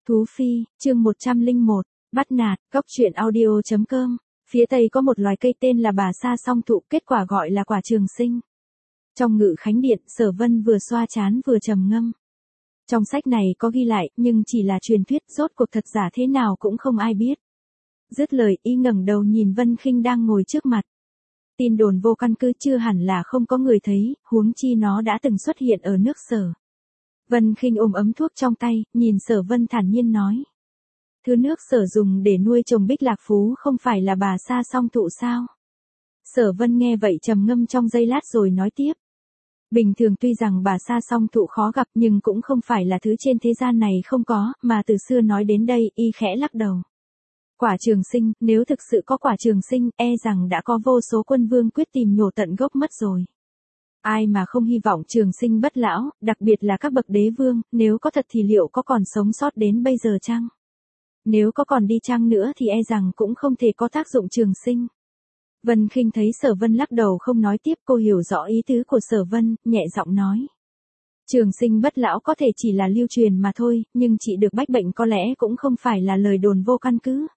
Thú Phi, chương 101, bắt nạt, góc truyện audio.com. Phía tây có một loài cây tên là bà sa song thụ, kết quả gọi là quả trường sinh. Trong Ngự Khánh Điện, Sở Vân vừa xoa trán vừa trầm ngâm. Trong sách này có ghi lại, nhưng chỉ là truyền thuyết, rốt cuộc thật giả thế nào cũng không ai biết. Dứt lời, y ngẩng đầu nhìn Vân Khinh đang ngồi trước mặt. Tin đồn vô căn cứ, chưa hẳn là không có người thấy, huống chi nó đã từng xuất hiện ở nước Sở. Vân Khinh ôm ấm thuốc trong tay, nhìn Sở Vân thản nhiên nói. Thứ nước Sở dùng để nuôi trồng bích lạc phú không phải là bà sa song thụ sao? Sở Vân nghe vậy trầm ngâm trong giây lát rồi nói tiếp. Bình thường tuy rằng bà sa song thụ khó gặp nhưng cũng không phải là thứ trên thế gian này không có, mà từ xưa nói đến đây, y khẽ lắc đầu. Quả trường sinh, nếu thực sự có quả trường sinh, e rằng đã có vô số quân vương quyết tìm nhổ tận gốc mất rồi. Ai mà không hy vọng trường sinh bất lão, đặc biệt là các bậc đế vương, nếu có thật thì liệu có còn sống sót đến bây giờ chăng? Nếu có còn đi chăng nữa thì e rằng cũng không thể có tác dụng trường sinh. Vân Khinh thấy Sở Vân lắc đầu không nói tiếp, cô hiểu rõ ý tứ của Sở Vân, nhẹ giọng nói. Trường sinh bất lão có thể chỉ là lưu truyền mà thôi, nhưng trị được bách bệnh có lẽ cũng không phải là lời đồn vô căn cứ.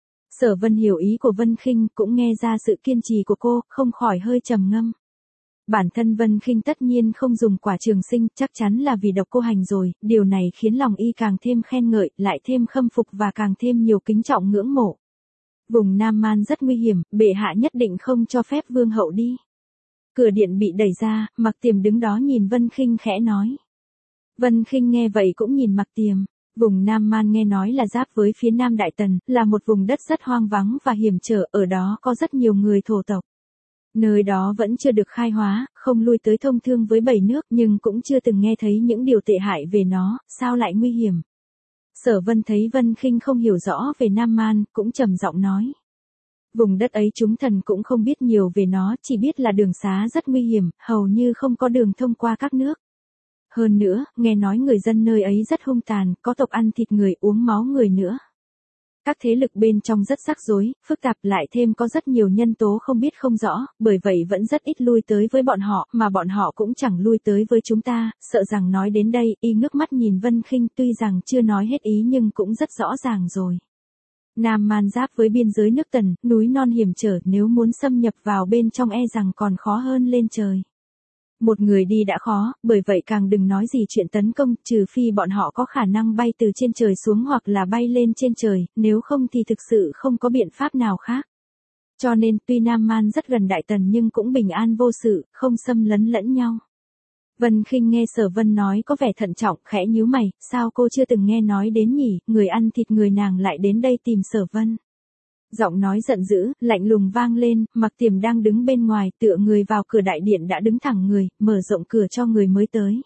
Sở Vân hiểu ý của Vân Khinh, cũng nghe ra sự kiên trì của cô, không khỏi hơi trầm ngâm. Bản thân Vân Khinh tất nhiên không dùng quả trường sinh, chắc chắn là vì độc cô hành rồi, điều này khiến lòng y càng thêm khen ngợi, lại thêm khâm phục và càng thêm nhiều kính trọng ngưỡng mộ. Vùng Nam Man rất nguy hiểm, bệ hạ nhất định không cho phép vương hậu đi. Cửa điện bị đẩy ra, Mặc Tiềm đứng đó nhìn Vân Khinh khẽ nói. Vân Khinh nghe vậy cũng nhìn Mặc Tiềm. Vùng Nam Man nghe nói là giáp với phía Nam Đại Tần, là một vùng đất rất hoang vắng và hiểm trở, ở đó có rất nhiều người thổ tộc. Nơi đó vẫn chưa được khai hóa, không lui tới thông thương với 7 nước, nhưng cũng chưa từng nghe thấy những điều tệ hại về nó, sao lại nguy hiểm. Sở Vân thấy Vân Khinh không hiểu rõ về Nam Man, cũng trầm giọng nói. Vùng đất ấy chúng thần cũng không biết nhiều về nó, chỉ biết là đường xá rất nguy hiểm, hầu như không có đường thông qua các nước. Hơn nữa, nghe nói người dân nơi ấy rất hung tàn, có tộc ăn thịt người uống máu người nữa. Các thế lực bên trong rất rắc rối, phức tạp, lại thêm có rất nhiều nhân tố không biết không rõ, bởi vậy vẫn rất ít lui tới với bọn họ, mà bọn họ cũng chẳng lui tới với chúng ta, sợ rằng nói đến đây, y ngước mắt nhìn Vân Khinh, tuy rằng chưa nói hết ý nhưng cũng rất rõ ràng rồi. Nam Man giáp với biên giới nước Tần, núi non hiểm trở, nếu muốn xâm nhập vào bên trong e rằng còn khó hơn lên trời. Một người đi đã khó, bởi vậy càng đừng nói gì chuyện tấn công, trừ phi bọn họ có khả năng bay từ trên trời xuống hoặc là bay lên trên trời, nếu không thì thực sự không có biện pháp nào khác. Cho nên, tuy Nam Man rất gần Đại Tần nhưng cũng bình an vô sự, không xâm lấn lẫn nhau. Vân Khinh nghe Sở Vân nói có vẻ thận trọng, khẽ nhíu mày, sao cô chưa từng nghe nói đến nhỉ, người ăn thịt người nàng lại đến đây tìm Sở Vân. Giọng nói giận dữ, lạnh lùng vang lên, Mặc Tiềm đang đứng bên ngoài, tựa người vào cửa đại điện đã đứng thẳng người, mở rộng cửa cho người mới tới.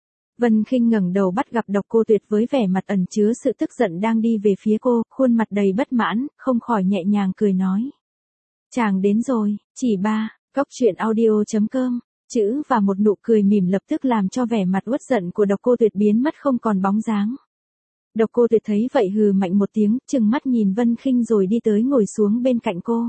Vân Khinh ngẩng đầu bắt gặp Độc Cô Tuyệt với vẻ mặt ẩn chứa sự tức giận đang đi về phía cô, khuôn mặt đầy bất mãn, không khỏi nhẹ nhàng cười nói. Chàng đến rồi, chỉ ba, góc truyện audio.com, chữ và một nụ cười mỉm lập tức làm cho vẻ mặt uất giận của Độc Cô Tuyệt biến mất không còn bóng dáng. Độc Cô Tuyệt thấy vậy hừ mạnh một tiếng, trừng mắt nhìn Vân Khinh rồi đi tới ngồi xuống bên cạnh cô.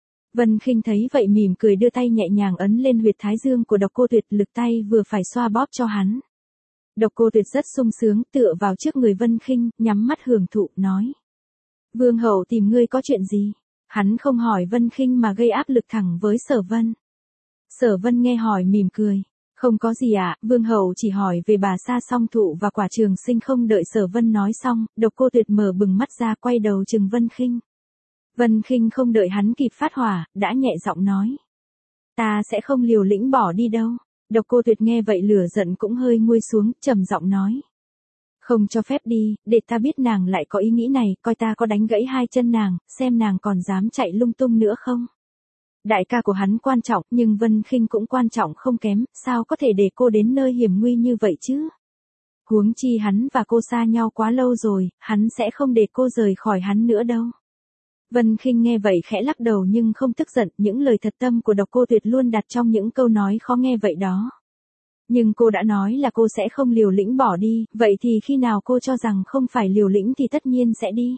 Vân Khinh thấy vậy mỉm cười đưa tay nhẹ nhàng ấn lên huyệt thái dương của Độc Cô Tuyệt, lực tay vừa phải xoa bóp cho hắn. Độc Cô Tuyệt rất sung sướng, tựa vào trước người Vân Khinh, nhắm mắt hưởng thụ, nói. Vương hậu tìm ngươi có chuyện gì? Hắn không hỏi Vân Khinh mà gây áp lực thẳng với Sở Vân. Sở Vân nghe hỏi mỉm cười. Không có gì ạ, Vương hậu chỉ hỏi về bà sa song thụ và quả trường sinh. Không đợi Sở Vân nói xong, Độc Cô Tuyệt mở bừng mắt ra quay đầu trừng Vân Khinh. Vân Khinh không đợi hắn kịp phát hỏa, đã nhẹ giọng nói. Ta sẽ không liều lĩnh bỏ đi đâu. Độc Cô Tuyệt nghe vậy lửa giận cũng hơi nguôi xuống, trầm giọng nói. Không cho phép đi, để ta biết nàng lại có ý nghĩ này, coi ta có đánh gãy hai chân nàng, xem nàng còn dám chạy lung tung nữa không. Đại ca của hắn quan trọng, nhưng Vân Khinh cũng quan trọng không kém, sao có thể để cô đến nơi hiểm nguy như vậy chứ? Huống chi hắn và cô xa nhau quá lâu rồi, hắn sẽ không để cô rời khỏi hắn nữa đâu. Vân Khinh nghe vậy khẽ lắc đầu nhưng không tức giận, những lời thật tâm của Độc Cô Tuyệt luôn đặt trong những câu nói khó nghe vậy đó. Nhưng cô đã nói là cô sẽ không liều lĩnh bỏ đi, vậy thì khi nào cô cho rằng không phải liều lĩnh thì tất nhiên sẽ đi.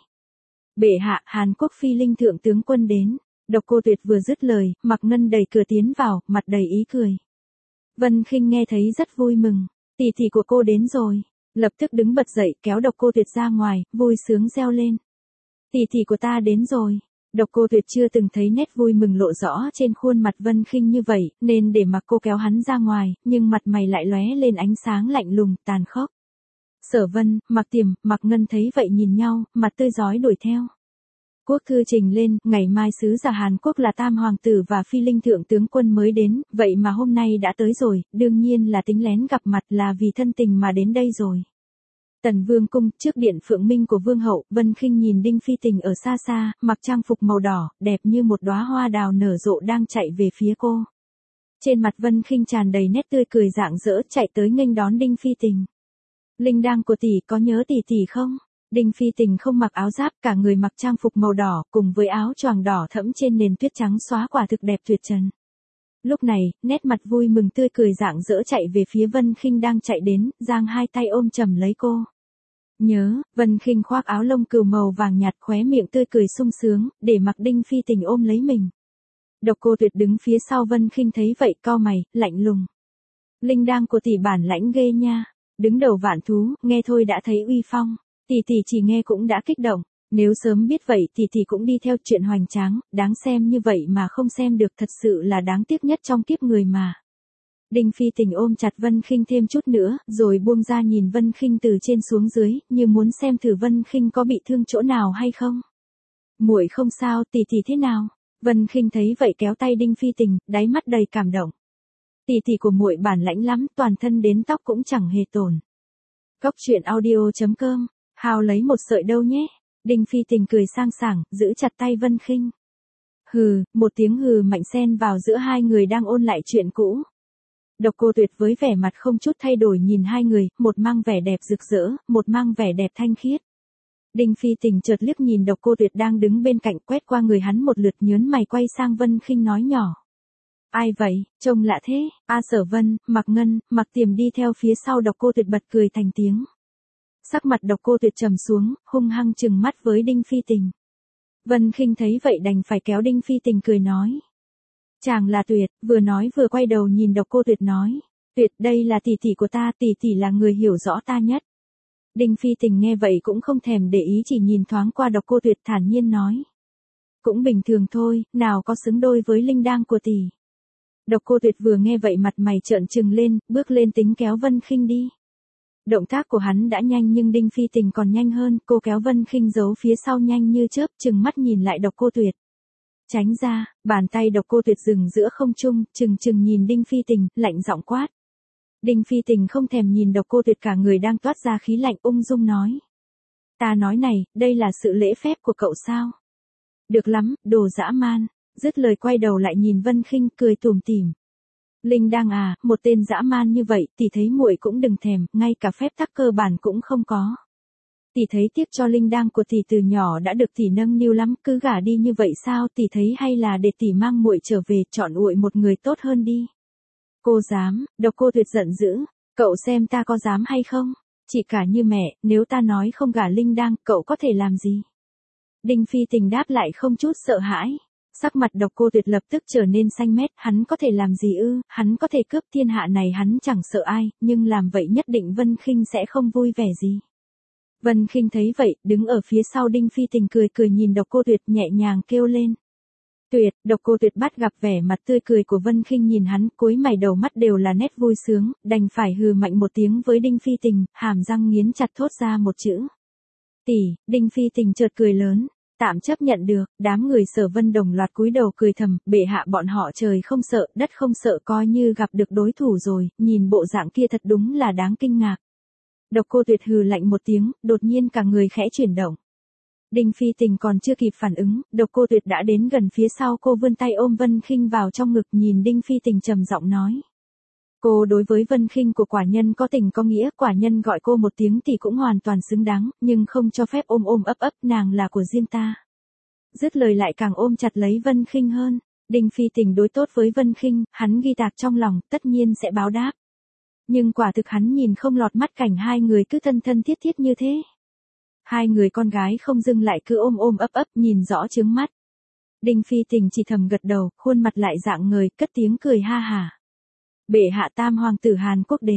Bệ hạ, Hàn Quốc Phi Linh thượng tướng quân đến. Độc Cô Tuyệt vừa dứt lời, Mặc Ngân đẩy cửa tiến vào, mặt đầy ý cười. Vân Khinh nghe thấy rất vui mừng, tỷ tỷ của cô đến rồi. Lập tức đứng bật dậy kéo Độc Cô Tuyệt ra ngoài, vui sướng reo lên. Tỷ tỷ của ta đến rồi. Độc Cô Tuyệt chưa từng thấy nét vui mừng lộ rõ trên khuôn mặt Vân Khinh như vậy, nên để mặc cô kéo hắn ra ngoài, nhưng mặt mày lại lóe lên ánh sáng lạnh lùng, tàn khốc. Sở Vân, Mặc Tiềm, Mặc Ngân thấy vậy nhìn nhau, mặt tươi rói đuổi theo. Quốc thư trình lên, ngày mai sứ giả Hàn Quốc là Tam Hoàng tử và Phi Linh Thượng tướng quân mới đến, vậy mà hôm nay đã tới rồi, đương nhiên là tính lén gặp mặt là vì thân tình mà đến đây rồi. Tần Vương cung, trước điện phượng minh của Vương hậu, Vân Khinh nhìn Đinh Phi Tình ở xa xa, mặc trang phục màu đỏ, đẹp như một đóa hoa đào nở rộ đang chạy về phía cô. Trên mặt Vân Khinh tràn đầy nét tươi cười rạng rỡ, chạy tới nghênh đón Đinh Phi Tình. Linh đang của tỷ có nhớ tỷ tỷ không? Đinh Phi Tình không mặc áo giáp, cả người mặc trang phục màu đỏ, cùng với áo choàng đỏ thẫm trên nền tuyết trắng xóa, quả thực đẹp tuyệt trần. Lúc này, nét mặt vui mừng tươi cười rạng rỡ chạy về phía Vân Khinh đang chạy đến, giang hai tay ôm chầm lấy cô. Nhớ, Vân Khinh khoác áo lông cừu màu vàng nhạt, khóe miệng tươi cười sung sướng, để mặc Đinh Phi Tình ôm lấy mình. Độc Cô Tuyệt đứng phía sau Vân Khinh thấy vậy cau mày, lạnh lùng. Linh đang của tỷ bản lãnh ghê nha, đứng đầu vạn thú, nghe thôi đã thấy uy phong, tỷ tỷ chỉ nghe cũng đã kích động. Nếu sớm biết vậy thì tỷ cũng đi theo chuyện hoành tráng, đáng xem như vậy mà không xem được, thật sự là đáng tiếc nhất trong kiếp người mà. Đinh Phi Tình ôm chặt Vân Khinh thêm chút nữa, rồi buông ra nhìn Vân Khinh từ trên xuống dưới, như muốn xem thử Vân Khinh có bị thương chỗ nào hay không. Muội không sao, tỷ tỷ thế nào? Vân Khinh thấy vậy kéo tay Đinh Phi Tình, đáy mắt đầy cảm động. Tỷ tỷ của muội bản lãnh lắm, toàn thân đến tóc cũng chẳng hề tổn. Cốc truyện audio.com, hào lấy một sợi đâu nhé. Đinh Phi Tình cười sang sảng, giữ chặt tay Vân Khinh. Hừ, một tiếng hừ mạnh xen vào giữa hai người đang ôn lại chuyện cũ. Độc Cô Tuyệt với vẻ mặt không chút thay đổi nhìn hai người, một mang vẻ đẹp rực rỡ, một mang vẻ đẹp thanh khiết. Đinh Phi Tình chợt liếc nhìn Độc Cô Tuyệt đang đứng bên cạnh, quét qua người hắn một lượt, nhớn mày quay sang Vân Khinh nói nhỏ. Ai vậy, trông lạ thế? Sở Vân, Mặc Ngân, Mặc Tiềm đi theo phía sau Độc Cô Tuyệt bật cười thành tiếng. Sắc mặt Độc Cô Tuyệt trầm xuống, hung hăng trừng mắt với Đinh Phi Tình. Vân Khinh thấy vậy đành phải kéo Đinh Phi Tình cười nói. Chàng là Tuyệt, vừa nói vừa quay đầu nhìn Độc Cô Tuyệt nói. Tuyệt, đây là tỷ tỷ của ta, tỷ tỷ là người hiểu rõ ta nhất. Đinh Phi Tình nghe vậy cũng không thèm để ý, chỉ nhìn thoáng qua Độc Cô Tuyệt thản nhiên nói. Cũng bình thường thôi, nào có xứng đôi với linh đang của tỷ. Độc Cô Tuyệt vừa nghe vậy mặt mày trợn trừng lên, bước lên tính kéo Vân Khinh đi. Động tác của hắn đã nhanh nhưng Đinh Phi Tình còn nhanh hơn, cô kéo Vân Khinh giấu phía sau nhanh như chớp, trừng mắt nhìn lại Độc Cô Tuyệt. Tránh ra, bàn tay Độc Cô Tuyệt dừng giữa không trung, trừng nhìn Đinh Phi Tình, lạnh giọng quát. Đinh Phi Tình không thèm nhìn Độc Cô Tuyệt, cả người đang toát ra khí lạnh, ung dung nói. Ta nói này, đây là sự lễ phép của cậu sao? Được lắm, đồ dã man. Dứt lời quay đầu lại nhìn Vân Khinh, cười tủm tỉm. Linh đang à, một tên dã man như vậy, tỷ thấy muội cũng đừng thèm, ngay cả phép tắc cơ bản cũng không có. Tỷ thấy tiếc cho Linh đang của tỷ từ nhỏ đã được tỷ nâng niu lắm, cứ gả đi như vậy sao? Tỷ thấy hay là để tỷ mang muội trở về, chọn uội một người tốt hơn đi. Cô dám? Độc Cô Tuyệt giận dữ. Cậu xem ta có dám hay không? Chỉ cả như mẹ, nếu ta nói không gả Linh đang, cậu có thể làm gì? Đinh Phi Tình đáp lại không chút sợ hãi. Sắc mặt Độc Cô Tuyệt lập tức trở nên xanh mét, hắn có thể làm gì ư? Hắn có thể cướp thiên hạ này, hắn chẳng sợ ai, nhưng làm vậy nhất định Vân Khinh sẽ không vui vẻ gì. Vân Khinh thấy vậy, đứng ở phía sau Đinh Phi Tình cười nhìn Độc Cô Tuyệt, nhẹ nhàng kêu lên. Tuyệt. Độc Cô Tuyệt bắt gặp vẻ mặt tươi cười của Vân Khinh, nhìn hắn, cúi mày đầu mắt đều là nét vui sướng, đành phải hừ mạnh một tiếng với Đinh Phi Tình, hàm răng nghiến chặt thốt ra một chữ. Tỷ. Đinh Phi Tình chợt cười lớn. Tạm chấp nhận được. Đám người Sở Vân đồng loạt cúi đầu cười thầm, bệ hạ bọn họ trời không sợ, đất không sợ, coi như gặp được đối thủ rồi, nhìn bộ dạng kia thật đúng là đáng kinh ngạc. Độc Cô Tuyệt hừ lạnh một tiếng, đột nhiên cả người khẽ chuyển động. Đinh Phi Tình còn chưa kịp phản ứng, Độc Cô Tuyệt đã đến gần phía sau cô, vươn tay ôm Vân Khinh vào trong ngực, nhìn Đinh Phi Tình trầm giọng nói. Cô đối với Vân Khinh của quả nhân có tình có nghĩa, quả nhân gọi cô một tiếng thì cũng hoàn toàn xứng đáng, nhưng không cho phép ôm ấp, nàng là của riêng ta. Dứt lời lại càng ôm chặt lấy Vân Khinh hơn. Đinh Phi Tình đối tốt với Vân Khinh, hắn ghi tạc trong lòng, tất nhiên sẽ báo đáp. Nhưng quả thực hắn nhìn không lọt mắt cảnh hai người cứ thân thiết như thế. Hai người con gái không dừng lại cứ ôm ấp, nhìn rõ chướng mắt. Đinh Phi Tình chỉ thầm gật đầu, khuôn mặt lại rạng ngời, cất tiếng cười ha hả. Bệ hạ Tam Hoàng tử Hàn Quốc đến.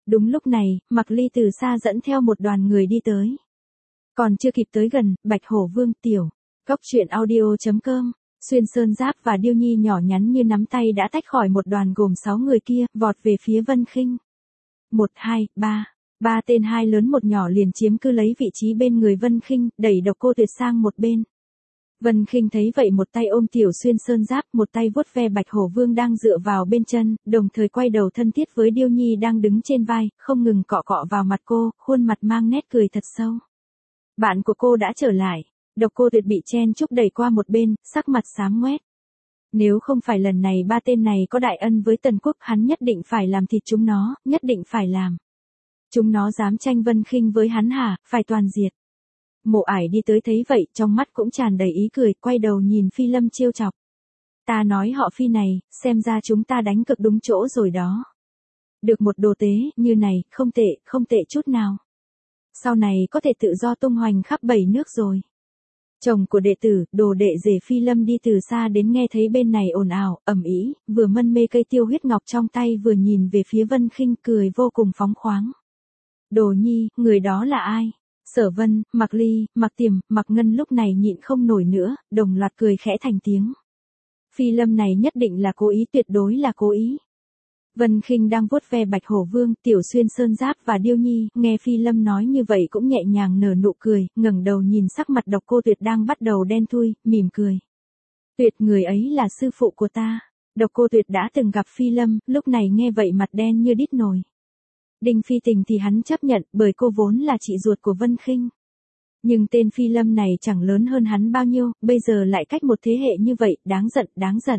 Đúng lúc này, Mạc Ly từ xa dẫn theo một đoàn người đi tới. Còn chưa kịp tới gần, Bạch Hổ Vương tiểu. Cốc truyện audio.com, Xuyên Sơn Giáp và Điêu Nhi nhỏ nhắn như nắm tay đã tách khỏi một đoàn gồm 6 người kia, vọt về phía Vân Khinh. 1, 2, 3. Ba tên hai lớn một nhỏ liền chiếm cứ lấy vị trí bên người Vân Khinh, đẩy Độc Cô Tuyệt sang một bên. Vân Khinh thấy vậy một tay ôm tiểu Xuyên Sơn Giáp, một tay vuốt ve Bạch Hổ Vương đang dựa vào bên chân, đồng thời quay đầu thân thiết với Điêu Nhi đang đứng trên vai, không ngừng cọ cọ vào mặt cô, khuôn mặt mang nét cười thật sâu. Bạn của cô đã trở lại. Độc Cô Tuyệt bị chen chúc đẩy qua một bên, sắc mặt xám ngoét. Nếu không phải lần này ba tên này có đại ân với Tần Quốc, hắn nhất định phải làm thịt chúng nó, nhất định phải làm. Chúng nó dám tranh Vân Khinh với hắn hả, phải toàn diệt. Mộ Ải đi tới thấy vậy, trong mắt cũng tràn đầy ý cười, quay đầu nhìn Phi Lâm trêu chọc. Ta nói họ Phi này, xem ra chúng ta đánh cực đúng chỗ rồi đó. Được một đồ tế như này, không tệ chút nào. Sau này có thể tự do tung hoành khắp 7 nước rồi. Chồng của đệ tử, đồ đệ rể Phi Lâm đi từ xa đến nghe thấy bên này ồn ào, ầm ĩ, vừa mân mê cây tiêu huyết ngọc trong tay vừa nhìn về phía Vân Khinh cười vô cùng phóng khoáng. Đồ Nhi, người đó là ai? Sở Vân, Mạc Ly, Mạc Tiềm, Mạc Ngân lúc này nhịn không nổi nữa, đồng loạt cười khẽ thành tiếng. Phi Lâm này nhất định là cố ý, tuyệt đối là cố ý. Vân Khinh đang vuốt ve Bạch Hổ Vương, tiểu Xuyên Sơn Giáp và Điêu Nhi, nghe Phi Lâm nói như vậy cũng nhẹ nhàng nở nụ cười, ngẩng đầu nhìn sắc mặt Độc Cô Tuyệt đang bắt đầu đen thui, mỉm cười. Tuyệt, người ấy là sư phụ của ta. Độc Cô Tuyệt đã từng gặp Phi Lâm, lúc này nghe vậy mặt đen như đít nồi. Đinh Phi Tình thì hắn chấp nhận, bởi cô vốn là chị ruột của Vân Khinh. Nhưng tên Phi Lâm này chẳng lớn hơn hắn bao nhiêu, bây giờ lại cách một thế hệ như vậy, đáng giận, đáng giận.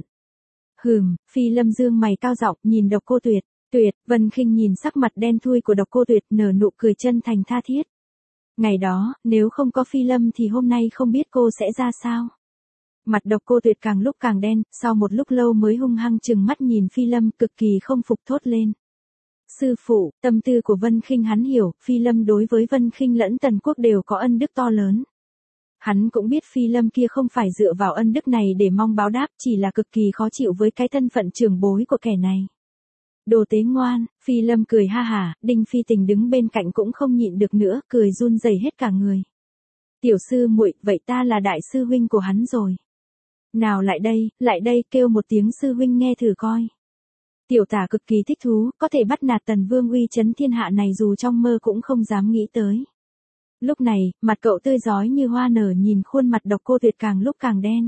Phi Lâm dương mày cao giọng nhìn Độc Cô Tuyệt. Tuyệt, Vân Khinh nhìn sắc mặt đen thui của Độc Cô Tuyệt, nở nụ cười chân thành tha thiết. Ngày đó, nếu không có Phi Lâm thì hôm nay không biết cô sẽ ra sao. Mặt Độc Cô Tuyệt càng lúc càng đen, sau một lúc lâu mới hung hăng trừng mắt nhìn Phi Lâm, cực kỳ không phục thốt lên. Sư phụ, tâm tư của Vân Khinh hắn hiểu, Phi Lâm đối với Vân Khinh lẫn Tần Quốc đều có ân đức to lớn. Hắn cũng biết Phi Lâm kia không phải dựa vào ân đức này để mong báo đáp, chỉ là cực kỳ khó chịu với cái thân phận trưởng bối của kẻ này. Đồ tế ngoan, Phi Lâm cười ha hả, Đinh Phi Tình đứng bên cạnh cũng không nhịn được nữa, cười run rẩy hết cả người. Tiểu sư muội, vậy ta là đại sư huynh của hắn rồi. Nào lại đây, kêu một tiếng sư huynh nghe thử coi. Tiểu tả cực kỳ thích thú, có thể bắt nạt Tần Vương uy chấn thiên hạ này dù trong mơ cũng không dám nghĩ tới. Lúc này, mặt cậu tươi rói như hoa nở nhìn khuôn mặt Độc Cô Tuyệt càng lúc càng đen.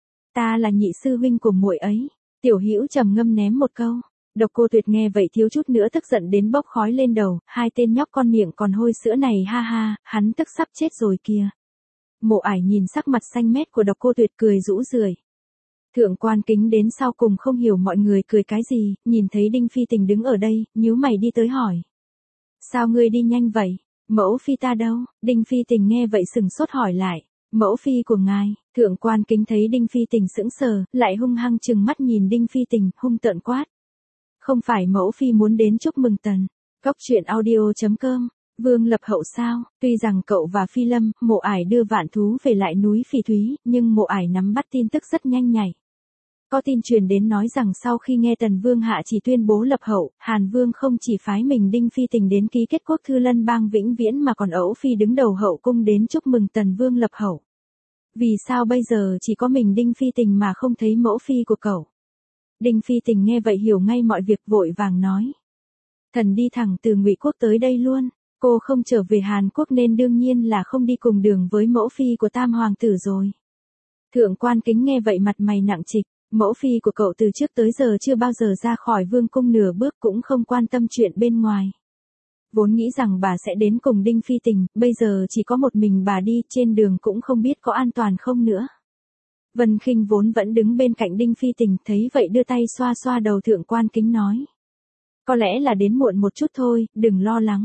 Ta là nhị sư huynh của muội ấy. Tiểu Hữu trầm ngâm ném một câu. Độc Cô Tuyệt nghe vậy thiếu chút nữa tức giận đến bốc khói lên đầu, hai tên nhóc con miệng còn hôi sữa này ha ha, hắn tức sắp chết rồi kìa. Mộ Ải nhìn sắc mặt xanh mét của Độc Cô Tuyệt cười rũ rượi. Thượng Quan Kính đến sau cùng không hiểu mọi người cười cái gì, nhìn thấy Đinh Phi Tình đứng ở đây, nhíu mày đi tới hỏi. Sao ngươi đi nhanh vậy? Mẫu phi ta đâu? Đinh Phi Tình nghe vậy sừng sốt hỏi lại. Mẫu phi của ngài. Thượng Quan Kính thấy Đinh Phi Tình sững sờ, lại hung hăng trừng mắt nhìn Đinh Phi Tình, hung tợn quát. Không phải mẫu phi muốn đến chúc mừng Tần. Cốc truyện audio.com. Vương Lập Hậu sao? Tuy rằng cậu và Phi Lâm, Mộ Ải đưa vạn thú về lại núi Phỉ Thúy, nhưng Mộ Ải nắm bắt tin tức rất nhanh nhạy. Có tin truyền đến nói rằng sau khi nghe Tần Vương hạ chỉ tuyên bố lập hậu, Hàn Vương không chỉ phái mình Đinh Phi Tình đến ký kết quốc thư Lân Bang vĩnh viễn mà còn Ẩu Phi đứng đầu hậu cung đến chúc mừng Tần Vương lập hậu. Vì sao bây giờ chỉ có mình Đinh Phi Tình mà không thấy mẫu phi của cậu? Đinh Phi Tình nghe vậy hiểu ngay mọi việc, vội vàng nói. Thần đi thẳng từ Ngụy Quốc tới đây luôn, cô không trở về Hàn Quốc nên đương nhiên là không đi cùng đường với mẫu phi của Tam Hoàng tử rồi. Thượng Quan Kính nghe vậy mặt mày nặng trịch. Mẫu phi của cậu từ trước tới giờ chưa bao giờ ra khỏi vương cung nửa bước, cũng không quan tâm chuyện bên ngoài. Vốn nghĩ rằng bà sẽ đến cùng Đinh Phi Tình, bây giờ chỉ có một mình bà đi, trên đường cũng không biết có an toàn không nữa. Vân Khinh vốn vẫn đứng bên cạnh Đinh Phi Tình, thấy vậy đưa tay xoa xoa đầu Thượng Quan Kính nói. Có lẽ là đến muộn một chút thôi, đừng lo lắng.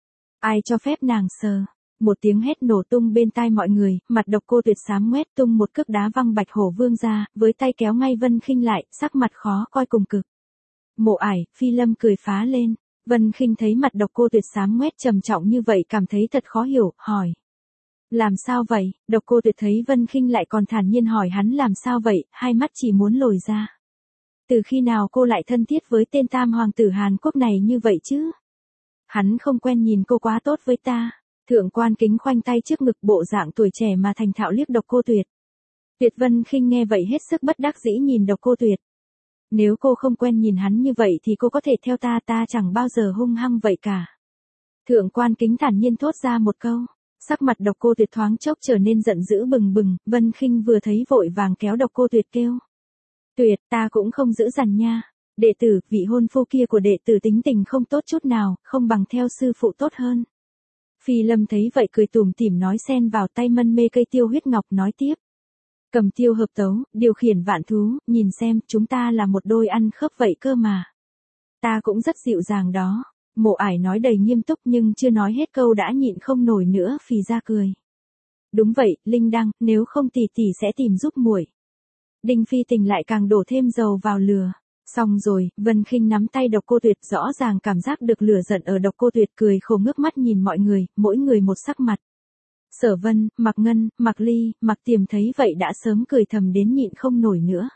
Ai cho phép nàng sờ. Một tiếng hét nổ tung bên tai mọi người, mặt Độc Cô Tuyệt xám ngoét, tung một cước đá văng Bạch Hổ Vương ra, với tay kéo ngay Vân Khinh lại, sắc mặt khó coi cùng cực. Mộ Ải, Phi Lâm cười phá lên. Vân Khinh thấy mặt Độc Cô Tuyệt xám ngoét trầm trọng như vậy cảm thấy thật khó hiểu, hỏi. Làm sao vậy? Độc Cô Tuyệt thấy Vân Khinh lại còn thản nhiên hỏi hắn làm sao vậy, hai mắt chỉ muốn lồi ra. Từ khi nào cô lại thân thiết với tên Tam Hoàng tử Hàn Quốc này như vậy chứ? Hắn không quen nhìn cô quá tốt với ta. Thượng quan Kính khoanh tay trước ngực, bộ dạng tuổi trẻ mà thành thạo liếc Độc Cô Tuyệt. Tuyệt Vân Khinh nghe vậy hết sức bất đắc dĩ nhìn Độc Cô Tuyệt. Nếu cô không quen nhìn hắn như vậy thì cô có thể theo ta chẳng bao giờ hung hăng vậy cả. Thượng quan Kính thản nhiên thốt ra một câu. Sắc mặt Độc Cô Tuyệt thoáng chốc trở nên giận dữ bừng bừng, Vân Khinh vừa thấy vội vàng kéo Độc Cô Tuyệt kêu. Tuyệt, ta cũng không giữ dằn nha. Đệ tử, vị hôn phu kia của đệ tử tính tình không tốt chút nào, không bằng theo sư phụ tốt hơn. Phi Lâm thấy vậy cười tủm tỉm nói, xen vào tay mân mê cây tiêu huyết ngọc nói tiếp. Cầm tiêu hợp tấu, điều khiển vạn thú, nhìn xem, chúng ta là một đôi ăn khớp vậy cơ mà. Ta cũng rất dịu dàng đó. Mộ Ải nói đầy nghiêm túc nhưng chưa nói hết câu đã nhịn không nổi nữa, phì ra cười. Đúng vậy, Linh Đăng, nếu không tỷ tỷ sẽ tìm giúp muội. Đinh Phi Tình lại càng đổ thêm dầu vào lửa. Xong rồi, Vân Khinh nắm tay Độc Cô Tuyệt, rõ ràng cảm giác được lửa giận ở Độc Cô Tuyệt, cười khổ ngước mắt nhìn mọi người, mỗi người một sắc mặt. Sở Vân, Mạc Ngân, Mạc Ly, Mạc Tiềm thấy vậy đã sớm cười thầm đến nhịn không nổi nữa.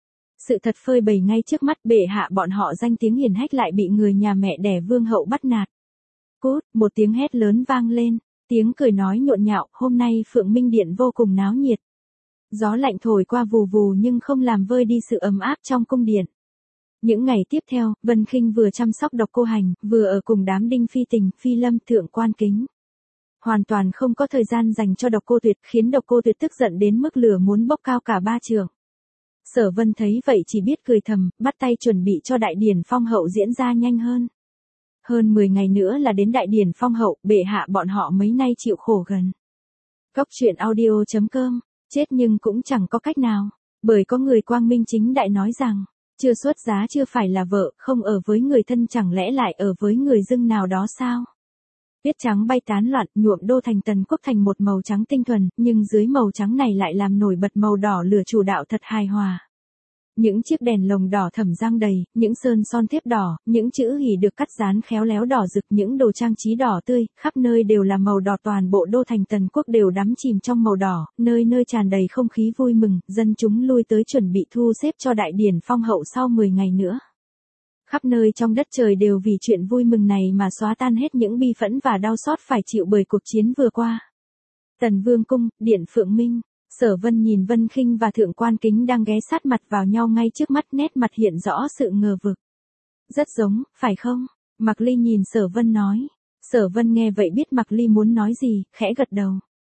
Sự thật phơi bày ngay trước mắt, bệ hạ bọn họ danh tiếng hiển hách lại bị người nhà mẹ đẻ Vương hậu bắt nạt. Cút, một tiếng hét lớn vang lên, tiếng cười nói nhộn nhạo, hôm nay Phượng Minh Điện vô cùng náo nhiệt. Gió lạnh thổi qua vù vù nhưng không làm vơi đi sự ấm áp trong cung điện. Những ngày tiếp theo, Vân Khinh vừa chăm sóc Độc Cô Hành, vừa ở cùng đám Đinh Phi Tình, Phi Lâm, Thượng quan Kính. Hoàn toàn không có thời gian dành cho Độc Cô Tuyệt, khiến Độc Cô Tuyệt tức giận đến mức lửa muốn bốc cao cả ba trượng. Sở Vân thấy vậy chỉ biết cười thầm, bắt tay chuẩn bị cho đại điển phong hậu diễn ra nhanh hơn. Hơn 10 ngày nữa là đến đại điển phong hậu, bệ hạ bọn họ mấy nay chịu khổ gần. Cốc truyện audio.com, chết nhưng cũng chẳng có cách nào, bởi có người quang minh chính đại nói rằng, chưa xuất giá chưa phải là vợ, không ở với người thân chẳng lẽ lại ở với người dưng nào đó sao? Tuyết trắng bay tán loạn, nhuộm đô thành Tần Quốc thành một màu trắng tinh thuần, nhưng dưới màu trắng này lại làm nổi bật màu đỏ lửa chủ đạo thật hài hòa. Những chiếc đèn lồng đỏ thẫm răng đầy, những sơn son thép đỏ, những chữ hỉ được cắt dán khéo léo đỏ rực, những đồ trang trí đỏ tươi, khắp nơi đều là màu đỏ, toàn bộ đô thành Tần Quốc đều đắm chìm trong màu đỏ, nơi nơi tràn đầy không khí vui mừng, dân chúng lui tới chuẩn bị thu xếp cho đại điển phong hậu sau 10 ngày nữa. Khắp nơi trong đất trời đều vì chuyện vui mừng này mà xóa tan hết những bi phẫn và đau xót phải chịu bởi cuộc chiến vừa qua. Tần Vương cung, điện Phượng Minh, Sở Vân nhìn Vân Khinh và Thượng quan Kính đang ghé sát mặt vào nhau ngay trước mắt, nét mặt hiện rõ sự ngờ vực. Rất giống, phải không? Mạc Ly nhìn Sở Vân nói. Sở Vân nghe vậy biết Mạc Ly muốn nói gì, khẽ gật đầu.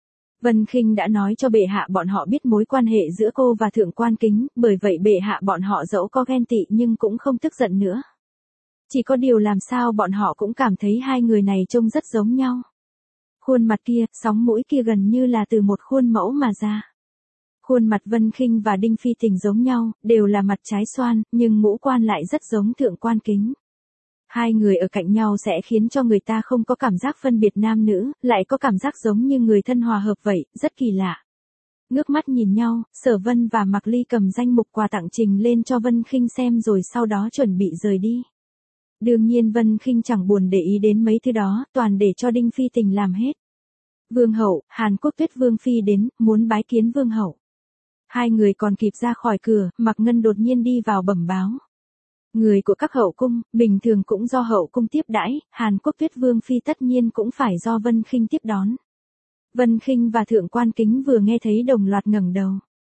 Vân Khinh đã nói cho bệ hạ bọn họ biết mối quan hệ giữa cô và Thượng quan Kính, bởi vậy bệ hạ bọn họ dẫu có ghen tị nhưng cũng không tức giận nữa. Chỉ có điều làm sao bọn họ cũng cảm thấy hai người này trông rất giống nhau. Khuôn mặt kia, sóng mũi kia gần như là từ một khuôn mẫu mà ra. Khuôn mặt Vân Khinh và Đinh Phi Tình giống nhau, đều là mặt trái xoan, nhưng ngũ quan lại rất giống Thượng quan Kính. Hai người ở cạnh nhau sẽ khiến cho người ta không có cảm giác phân biệt nam nữ, lại có cảm giác giống như người thân hòa hợp vậy, rất kỳ lạ. Ngước mắt nhìn nhau, Sở Vân và Mạc Ly cầm danh mục quà tặng trình lên cho Vân Khinh xem rồi sau đó chuẩn bị rời đi. Đương nhiên Vân Khinh chẳng buồn để ý đến mấy thứ đó, toàn để cho Đinh Phi Tình làm hết. Vương hậu, Hàn Quốc Tuyết Vương phi đến, muốn bái kiến Vương hậu. Hai người còn kịp ra khỏi cửa, Mạc Ngân đột nhiên đi vào bẩm báo. Người của các hậu cung, bình thường cũng do hậu cung tiếp đãi, Hàn Quốc Tuyết Vương phi tất nhiên cũng phải do Vân Khinh tiếp đón. Vân Khinh và Thượng quan Kính vừa nghe thấy đồng loạt ngẩng đầu.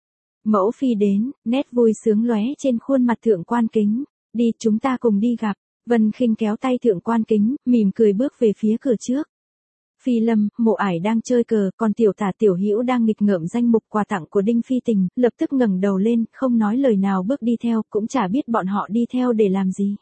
Mẫu phi đến, nét vui sướng lóe trên khuôn mặt Thượng quan Kính. Đi, chúng ta cùng đi gặp. Vân Khinh kéo tay Thượng quan Kính, mỉm cười bước về phía cửa trước. Phi Lâm, Mộ Ải đang chơi cờ, còn Tiểu Tả Tiểu Hữu đang nghịch ngợm danh mục quà tặng của Đinh Phi Tình, lập tức ngẩng đầu lên, không nói lời nào bước đi theo, cũng chả biết bọn họ đi theo để làm gì.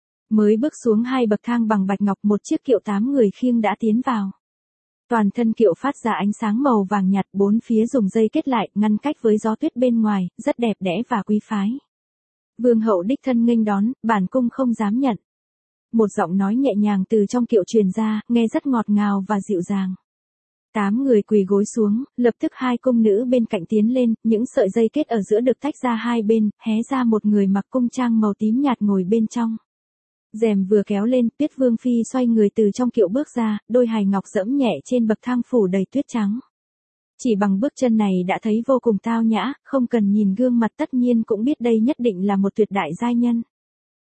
Mới bước xuống 2 bậc thang bằng bạch ngọc, một chiếc kiệu 8 người khiêng đã tiến vào. Toàn thân kiệu phát ra ánh sáng màu vàng nhạt, 4 phía dùng dây kết lại, ngăn cách với gió tuyết bên ngoài, rất đẹp đẽ và quý phái. Vương hậu đích thân nghênh đón, bản cung không dám nhận. Một giọng nói nhẹ nhàng từ trong kiệu truyền ra, nghe rất ngọt ngào và dịu dàng. 8 người quỳ gối xuống, lập tức 2 cung nữ bên cạnh tiến lên, những sợi dây kết ở giữa được tách ra hai bên, hé ra một người mặc cung trang màu tím nhạt ngồi bên trong. Rèm vừa kéo lên, Tuyết Vương phi xoay người từ trong kiệu bước ra, đôi hài ngọc dẫm nhẹ trên bậc thang phủ đầy tuyết trắng. Chỉ bằng bước chân này đã thấy vô cùng tao nhã, không cần nhìn gương mặt tất nhiên cũng biết đây nhất định là một tuyệt đại giai nhân.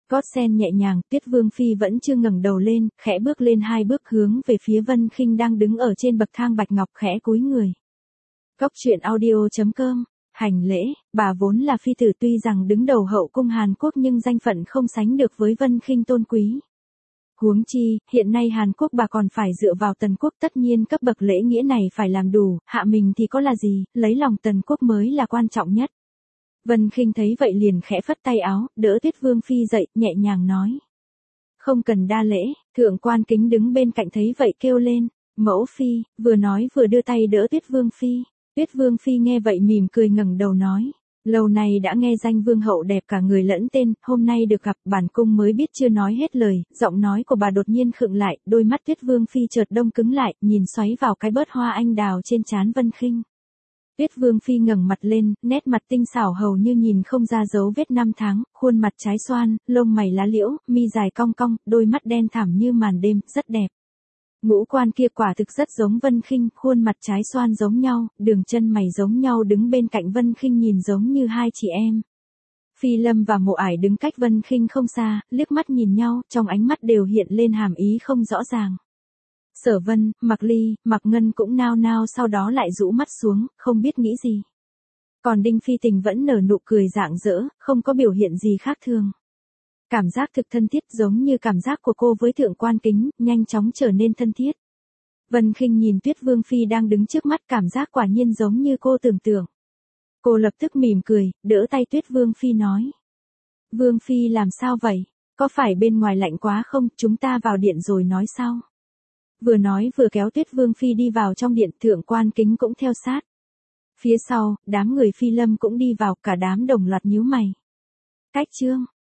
Gót sen nhẹ nhàng, Tuyết Vương Phi vẫn chưa ngẩng đầu lên, khẽ bước lên 2 bước hướng về phía Vân Khinh đang đứng ở trên bậc thang bạch ngọc khẽ cúi người. Góc truyện audio.com. Hành lễ, bà vốn là phi tử tuy rằng đứng đầu hậu cung Hàn Quốc nhưng danh phận không sánh được với Vân Khinh tôn quý. Huống chi, hiện nay Hàn Quốc bà còn phải dựa vào Tần Quốc, tất nhiên cấp bậc lễ nghĩa này phải làm đủ, hạ mình thì có là gì, lấy lòng Tần Quốc mới là quan trọng nhất. Vân Khinh thấy vậy liền khẽ phất tay áo, đỡ Tuyết Vương Phi dậy, nhẹ nhàng nói. Không cần đa lễ, Thượng Quan Kính đứng bên cạnh thấy vậy kêu lên, mẫu phi, vừa nói vừa đưa tay đỡ Tuyết Vương Phi. Tuyết Vương Phi nghe vậy mỉm cười ngẩng đầu nói, lâu nay đã nghe danh vương hậu đẹp cả người lẫn tên, hôm nay được gặp bản cung mới biết chưa nói hết lời, giọng nói của bà đột nhiên khựng lại, đôi mắt Tuyết Vương Phi chợt đông cứng lại, nhìn xoáy vào cái bớt hoa anh đào trên trán Vân Khinh. Tuyết Vương Phi ngẩng mặt lên, nét mặt tinh xảo hầu như nhìn không ra dấu vết năm tháng, khuôn mặt trái xoan, lông mày lá liễu, mi dài cong cong, đôi mắt đen thẳm như màn đêm, rất đẹp. Ngũ quan kia quả thực rất giống Vân Khinh, khuôn mặt trái xoan giống nhau, đường chân mày giống nhau, đứng bên cạnh Vân Khinh nhìn giống như hai chị em. Phi Lâm và Mộ Ải đứng cách Vân Khinh không xa, liếc mắt nhìn nhau, trong ánh mắt đều hiện lên hàm ý không rõ ràng. Sở Vân, Mạc Ly, Mạc Ngân cũng nao nao sau đó lại rũ mắt xuống, không biết nghĩ gì. Còn Đinh Phi Tình vẫn nở nụ cười rạng rỡ, không có biểu hiện gì khác thường. Cảm giác thực thân thiết giống như cảm giác của cô với Thượng Quan Kính, nhanh chóng trở nên thân thiết. Vân Khinh nhìn Tuyết Vương Phi đang đứng trước mắt, cảm giác quả nhiên giống như cô tưởng tượng. Cô lập tức mỉm cười, đỡ tay Tuyết Vương Phi nói. Vương Phi làm sao vậy? Có phải bên ngoài lạnh quá không? Chúng ta vào điện rồi nói sau. Vừa nói vừa kéo Tuyết Vương Phi đi vào trong điện, Thượng Quan Kính cũng theo sát. Phía sau, đám người Phi Lâm cũng đi vào, cả đám đồng loạt nhíu mày. Cách chương.